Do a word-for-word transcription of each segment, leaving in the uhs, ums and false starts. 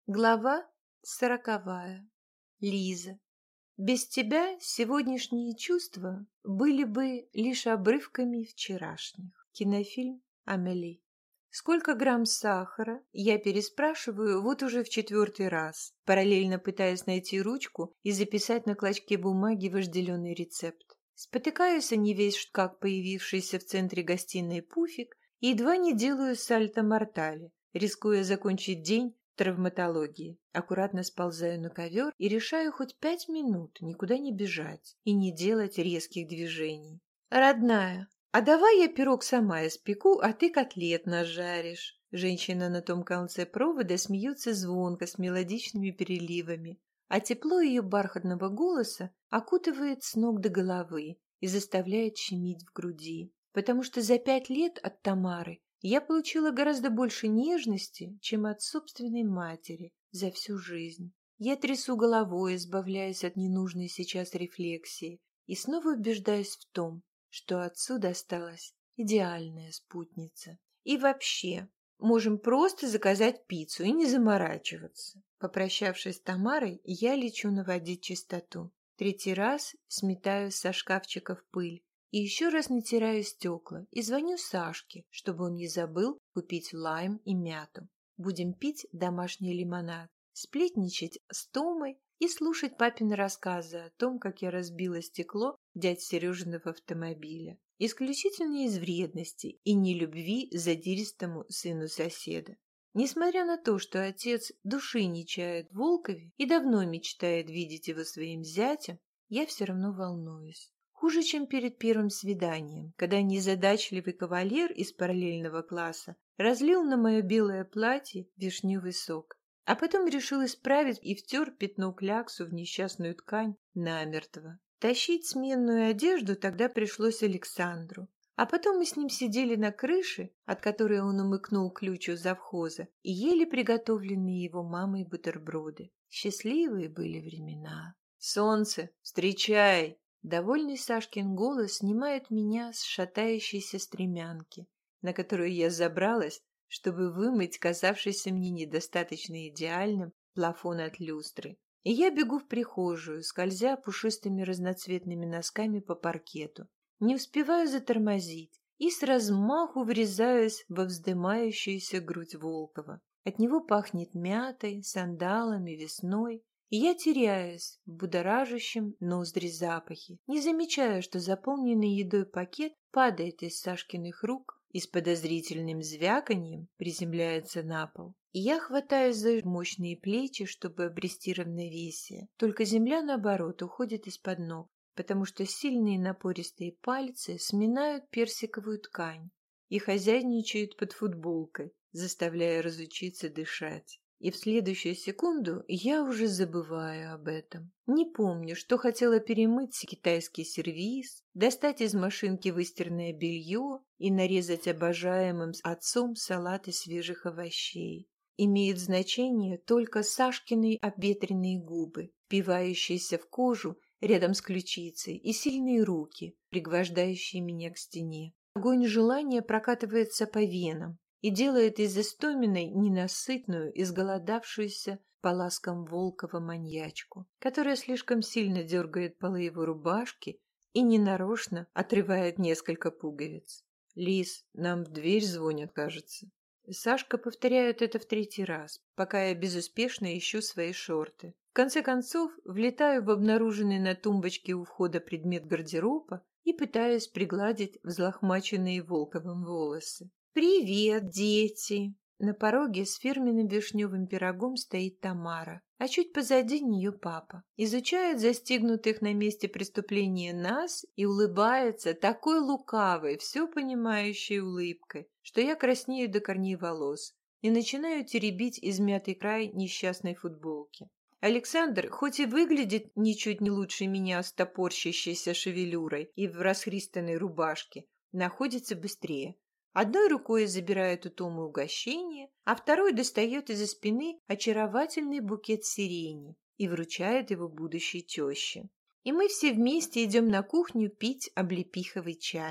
Глава сороковая. Лиза. Без тебя сегодняшние чувства были бы лишь обрывками вчерашних. Кинофильм «Амели». Сколько грамм сахара? Я переспрашиваю вот уже в четвертый раз, параллельно пытаясь найти ручку и записать на клочке бумаги вожделенный рецепт. Спотыкаюсь о не весь как появившийся в центре гостиной пуфик и едва не делаю сальто-мортале, рискуя закончить день травматологии. Аккуратно сползаю на ковер и решаю хоть пять минут никуда не бежать и не делать резких движений. «Родная, а давай я пирог сама испеку, а ты котлет нажаришь». Женщина на том конце провода смеется звонко с мелодичными переливами, а тепло ее бархатного голоса окутывает с ног до головы и заставляет щемить в груди. Потому что за пять лет от Тамары я получила гораздо больше нежности, чем от собственной матери за всю жизнь. Я трясу головой, избавляясь от ненужной сейчас рефлексии, и снова убеждаюсь в том, что отцу досталась идеальная спутница. И вообще, можем просто заказать пиццу и не заморачиваться. Попрощавшись с Тамарой, я лечу наводить чистоту. Третий раз сметаю со шкафчиков пыль, и еще раз натираю стекла и звоню Сашке, чтобы он не забыл купить лайм и мяту. Будем пить домашний лимонад, сплетничать с Томой и слушать папины рассказы о том, как я разбила стекло дядь Сережиного автомобиля. Исключительно из вредности и нелюбви задиристому сыну соседа. Несмотря на то, что отец души не чает в Волкове и давно мечтает видеть его своим зятем, я все равно волнуюсь. Хуже, чем перед первым свиданием, когда незадачливый кавалер из параллельного класса разлил на мое белое платье вишневый сок, а потом решил исправить и втер пятно-кляксу в несчастную ткань намертво. Тащить сменную одежду тогда пришлось Александру. А потом мы с ним сидели на крыше, от которой он умыкнул ключ у завхоза, и ели приготовленные его мамой бутерброды. Счастливые были времена. «Солнце, встречай!» Довольный Сашкин голос снимает меня с шатающейся стремянки, на которую я забралась, чтобы вымыть казавшийся мне недостаточно идеальным плафон от люстры. И я бегу в прихожую, скользя пушистыми разноцветными носками по паркету. Не успеваю затормозить и с размаху врезаюсь во вздымающуюся грудь Волкова. От него пахнет мятой, сандалами, весной. И я теряюсь в будоражащем ноздри запахе, не замечая, что заполненный едой пакет падает из Сашкиных рук и с подозрительным звяканьем приземляется на пол. И я хватаюсь за мощные плечи, чтобы обрести равновесие. Только земля, наоборот, уходит из-под ног, потому что сильные напористые пальцы сминают персиковую ткань и хозяйничают под футболкой, заставляя разучиться дышать. И в следующую секунду я уже забываю об этом. Не помню, что хотела перемыть китайский сервиз, достать из машинки выстиранное белье и нарезать обожаемым отцом салат из свежих овощей. Имеют значение только Сашкины обветренные губы, впивающиеся в кожу рядом с ключицей, и сильные руки, пригвождающие меня к стене. Огонь желания прокатывается по венам и делает из истоминой ненасытную, изголодавшуюся по ласкам Волкова маньячку, которая слишком сильно дергает полы его рубашки и ненарочно отрывает несколько пуговиц. «Лиз, нам в дверь звонят, кажется». Сашка повторяет это в третий раз, пока я безуспешно ищу свои шорты. В конце концов, влетаю в обнаруженный на тумбочке у входа предмет гардероба и пытаюсь пригладить взлохмаченные Волковым волосы. «Привет, дети!» На пороге с фирменным вишневым пирогом стоит Тамара, а чуть позади нее папа. Изучает застигнутых на месте преступления нас и улыбается такой лукавой, все понимающей улыбкой, что я краснею до корней волос и начинаю теребить измятый край несчастной футболки. Александр, хоть и выглядит ничуть не лучше меня с топорщащейся шевелюрой и в расхристанной рубашке, находится быстрее. Одной рукой забирает у Томы угощение, а второй достает из-за спины очаровательный букет сирени и вручает его будущей теще. И мы все вместе идем на кухню пить облепиховый чай.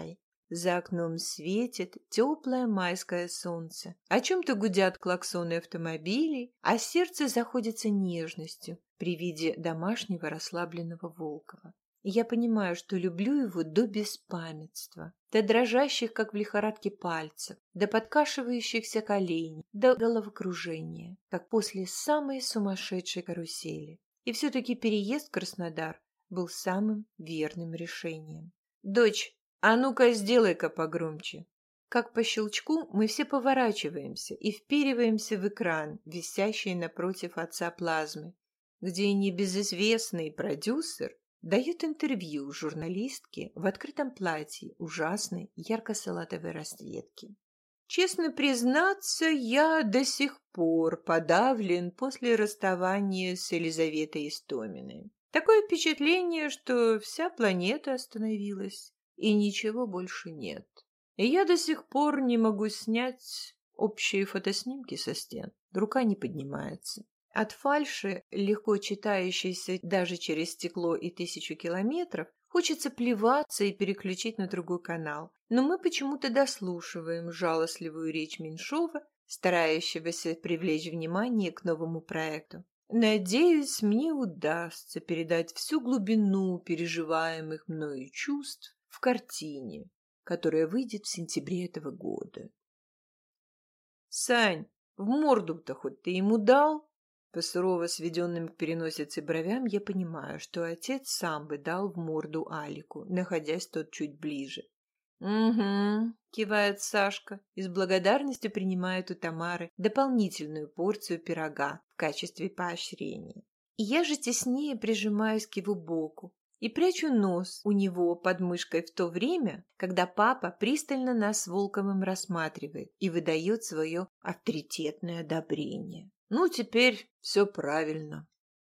За окном светит теплое майское солнце. О чем-то гудят клаксоны автомобилей, а сердце заходится нежностью при виде домашнего расслабленного Волкова. И я понимаю, что люблю его до беспамятства, до дрожащих, как в лихорадке, пальцев, до подкашивающихся коленей, до головокружения, как после самой сумасшедшей карусели. И все-таки переезд в Краснодар был самым верным решением. «Дочь, а ну-ка сделай-ка погромче!» Как по щелчку мы все поворачиваемся и впериваемся в экран, висящий напротив отца плазмы, где небезызвестный продюсер дает интервью журналистке в открытом платье ужасной ярко-салатовой расцветки. Честно признаться, я до сих пор подавлен после расставания с Елизаветой Истоминой. Такое впечатление, что вся планета остановилась, и ничего больше нет. И я до сих пор не могу снять общие фотоснимки со стен. Рука не поднимается. От фальши, легко читающейся даже через стекло и тысячу километров, хочется плеваться и переключить на другой канал. Но мы почему-то дослушиваем жалостливую речь Меньшова, старающегося привлечь внимание к новому проекту. Надеюсь, мне удастся передать всю глубину переживаемых мною чувств в картине, которая выйдет в сентябре этого года. «Сань, в морду-то хоть ты ему дал?» По сурово сведенным к переносице бровям я понимаю, что отец сам бы дал в морду Алику, находясь тот чуть ближе. «Угу», — кивает Сашка и с благодарностью принимает у Тамары дополнительную порцию пирога в качестве поощрения. И я же теснее прижимаюсь к его боку и прячу нос у него под мышкой в то время, когда папа пристально нас с Волковым рассматривает и выдает свое авторитетное одобрение. «Ну, теперь все правильно».